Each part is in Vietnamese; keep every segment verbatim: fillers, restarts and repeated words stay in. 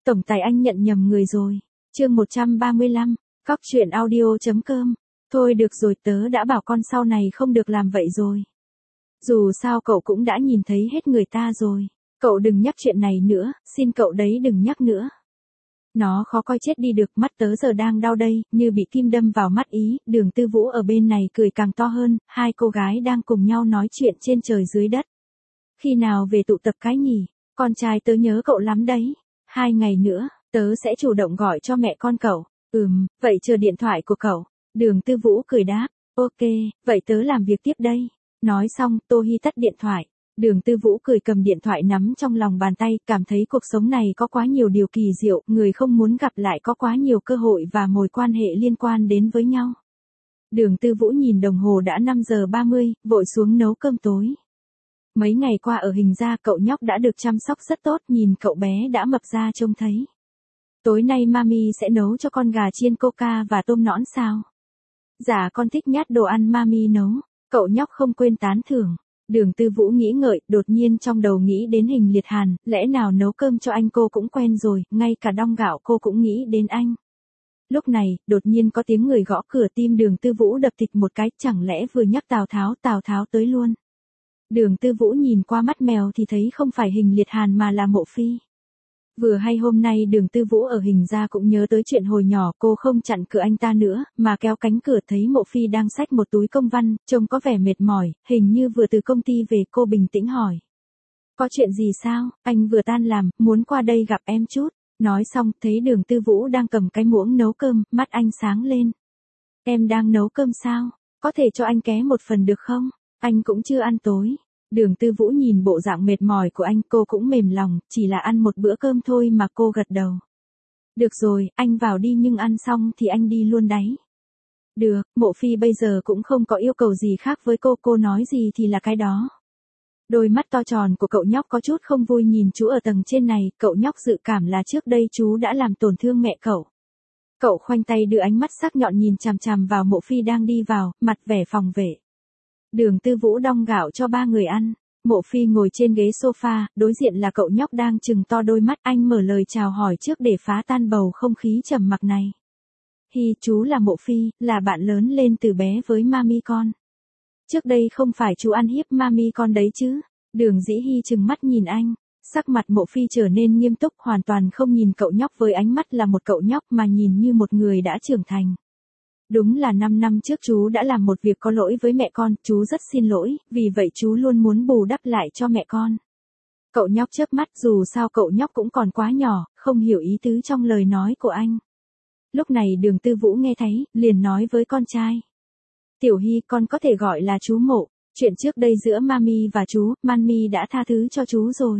Tổng tài anh nhận nhầm người rồi. Chương một trăm ba mươi lăm, Cóc truyện audio chấm com. Thôi được rồi, tớ đã bảo con sau này không được làm vậy rồi. Dù sao cậu cũng đã nhìn thấy hết người ta rồi. Cậu đừng nhắc chuyện này nữa, xin cậu đấy đừng nhắc nữa. Nó khó coi chết đi được, mắt tớ giờ đang đau đây, như bị kim đâm vào mắt ý. Đường Tư Vũ ở bên này cười càng to hơn, hai cô gái đang cùng nhau nói chuyện trên trời dưới đất. Khi nào về tụ tập cái nhỉ? Con trai tớ nhớ cậu lắm đấy. Hai ngày nữa, tớ sẽ chủ động gọi cho mẹ con cậu. Ừm, vậy chờ điện thoại của cậu. Đường Tư Vũ cười đáp. Ok, vậy tớ làm việc tiếp đây. Nói xong, Tô Hi tắt điện thoại. Đường Tư Vũ cười cầm điện thoại nắm trong lòng bàn tay, cảm thấy cuộc sống này có quá nhiều điều kỳ diệu, người không muốn gặp lại có quá nhiều cơ hội và mối quan hệ liên quan đến với nhau. Đường Tư Vũ nhìn đồng hồ đã năm giờ ba mươi, vội xuống nấu cơm tối. Mấy ngày qua ở Hình Gia cậu nhóc đã được chăm sóc rất tốt, nhìn cậu bé đã mập ra trông thấy. Tối nay mami sẽ nấu cho con gà chiên coca và tôm nõn sao? Dạ con thích nhát đồ ăn mami nấu, cậu nhóc không quên tán thưởng. Đường Tư Vũ nghĩ ngợi, đột nhiên trong đầu nghĩ đến Hình Liệt Hàn, lẽ nào nấu cơm cho anh cô cũng quen rồi, ngay cả đong gạo cô cũng nghĩ đến anh. Lúc này, đột nhiên có tiếng người gõ cửa, tim Đường Tư Vũ đập thịt một cái, chẳng lẽ vừa nhắc Tào Tháo, Tào Tháo tới luôn. Đường Tư Vũ nhìn qua mắt mèo thì thấy không phải Hình Liệt Hàn mà là Mộ Phi. Vừa hay hôm nay Đường Tư Vũ ở Hình Gia cũng nhớ tới chuyện hồi nhỏ, cô không chặn cửa anh ta nữa, mà kéo cánh cửa thấy Mộ Phi đang xách một túi công văn, trông có vẻ mệt mỏi, hình như vừa từ công ty về. Cô bình tĩnh hỏi. Có chuyện gì sao, anh vừa tan làm, muốn qua đây gặp em chút. Nói xong, thấy Đường Tư Vũ đang cầm cái muỗng nấu cơm, mắt anh sáng lên. Em đang nấu cơm sao? Có thể cho anh ké một phần được không? Anh cũng chưa ăn tối. Đường Tư Vũ nhìn bộ dạng mệt mỏi của anh, cô cũng mềm lòng, chỉ là ăn một bữa cơm thôi mà. Cô gật đầu. Được rồi, anh vào đi, nhưng ăn xong thì anh đi luôn đấy. Được, Mộ Phi bây giờ cũng không có yêu cầu gì khác với cô, cô nói gì thì là cái đó. Đôi mắt to tròn của cậu nhóc có chút không vui nhìn chú ở tầng trên này, cậu nhóc dự cảm là trước đây chú đã làm tổn thương mẹ cậu. Cậu khoanh tay đưa ánh mắt sắc nhọn nhìn chằm chằm vào Mộ Phi đang đi vào, mặt vẻ phòng vệ. Đường Tư Vũ đong gạo cho ba người ăn. Mộ Phi ngồi trên ghế sofa, đối diện là cậu nhóc đang trừng to đôi mắt. Anh mở lời chào hỏi trước để phá tan bầu không khí trầm mặc này. Hi, chú là Mộ Phi, là bạn lớn lên từ bé với mami con. Trước đây không phải chú ăn hiếp mami con đấy chứ? Đường Dĩ Hi trừng mắt nhìn anh. Sắc mặt Mộ Phi trở nên nghiêm túc, hoàn toàn không nhìn cậu nhóc với ánh mắt là một cậu nhóc mà nhìn như một người đã trưởng thành. Đúng là năm năm trước chú đã làm một việc có lỗi với mẹ con, chú rất xin lỗi, vì vậy chú luôn muốn bù đắp lại cho mẹ con. Cậu nhóc chớp mắt, dù sao cậu nhóc cũng còn quá nhỏ, không hiểu ý tứ trong lời nói của anh. Lúc này Đường Tư Vũ nghe thấy, liền nói với con trai. Tiểu Hi, con có thể gọi là chú Mộ, chuyện trước đây giữa mami và chú, mami đã tha thứ cho chú rồi.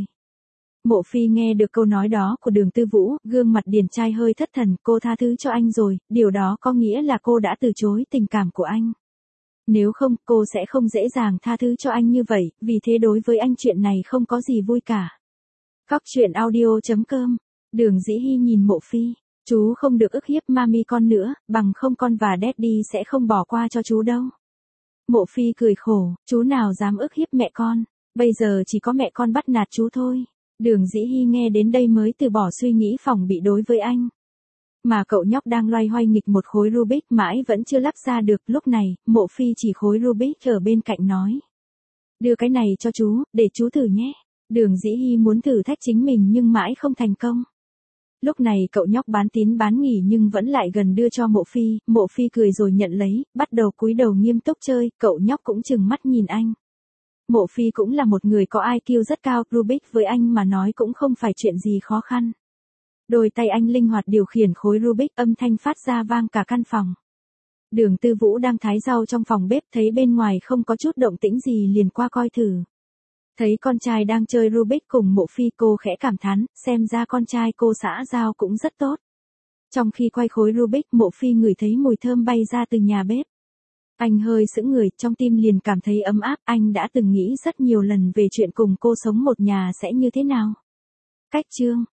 Mộ Phi nghe được câu nói đó của Đường Tư Vũ, gương mặt điển trai hơi thất thần. Cô tha thứ cho anh rồi, điều đó có nghĩa là cô đã từ chối tình cảm của anh. Nếu không, cô sẽ không dễ dàng tha thứ cho anh như vậy, vì thế đối với anh chuyện này không có gì vui cả. Cóc truyện audio chấm com. Đường Dĩ Hi nhìn Mộ Phi. Chú không được ức hiếp mami con nữa, bằng không con và daddy sẽ không bỏ qua cho chú đâu. Mộ Phi cười khổ, chú nào dám ức hiếp mẹ con, bây giờ chỉ có mẹ con bắt nạt chú thôi. Đường Dĩ Hi nghe đến đây mới từ bỏ suy nghĩ phòng bị đối với anh. Mà cậu nhóc đang loay hoay nghịch một khối Rubik mãi vẫn chưa lắp ra được. Lúc này, Mộ Phi chỉ khối Rubik ở bên cạnh nói. Đưa cái này cho chú, để chú thử nhé. Đường Dĩ Hi muốn thử thách chính mình nhưng mãi không thành công. Lúc này cậu nhóc bán tín bán nghi nhưng vẫn lại gần đưa cho Mộ Phi. Mộ Phi cười rồi nhận lấy, bắt đầu cúi đầu nghiêm túc chơi, cậu nhóc cũng trừng mắt nhìn anh. Mộ Phi cũng là một người có i kiu rất cao, Rubik với anh mà nói cũng không phải chuyện gì khó khăn. Đôi tay anh linh hoạt điều khiển khối Rubik, âm thanh phát ra vang cả căn phòng. Đường Tư Vũ đang thái rau trong phòng bếp, thấy bên ngoài không có chút động tĩnh gì liền qua coi thử. Thấy con trai đang chơi Rubik cùng Mộ Phi, cô khẽ cảm thán, xem ra con trai cô xã giao cũng rất tốt. Trong khi quay khối Rubik, Mộ Phi ngửi thấy mùi thơm bay ra từ nhà bếp. Anh hơi sững người, trong tim liền cảm thấy ấm áp. Anh đã từng nghĩ rất nhiều lần về chuyện cùng cô sống một nhà sẽ như thế nào. Cách chương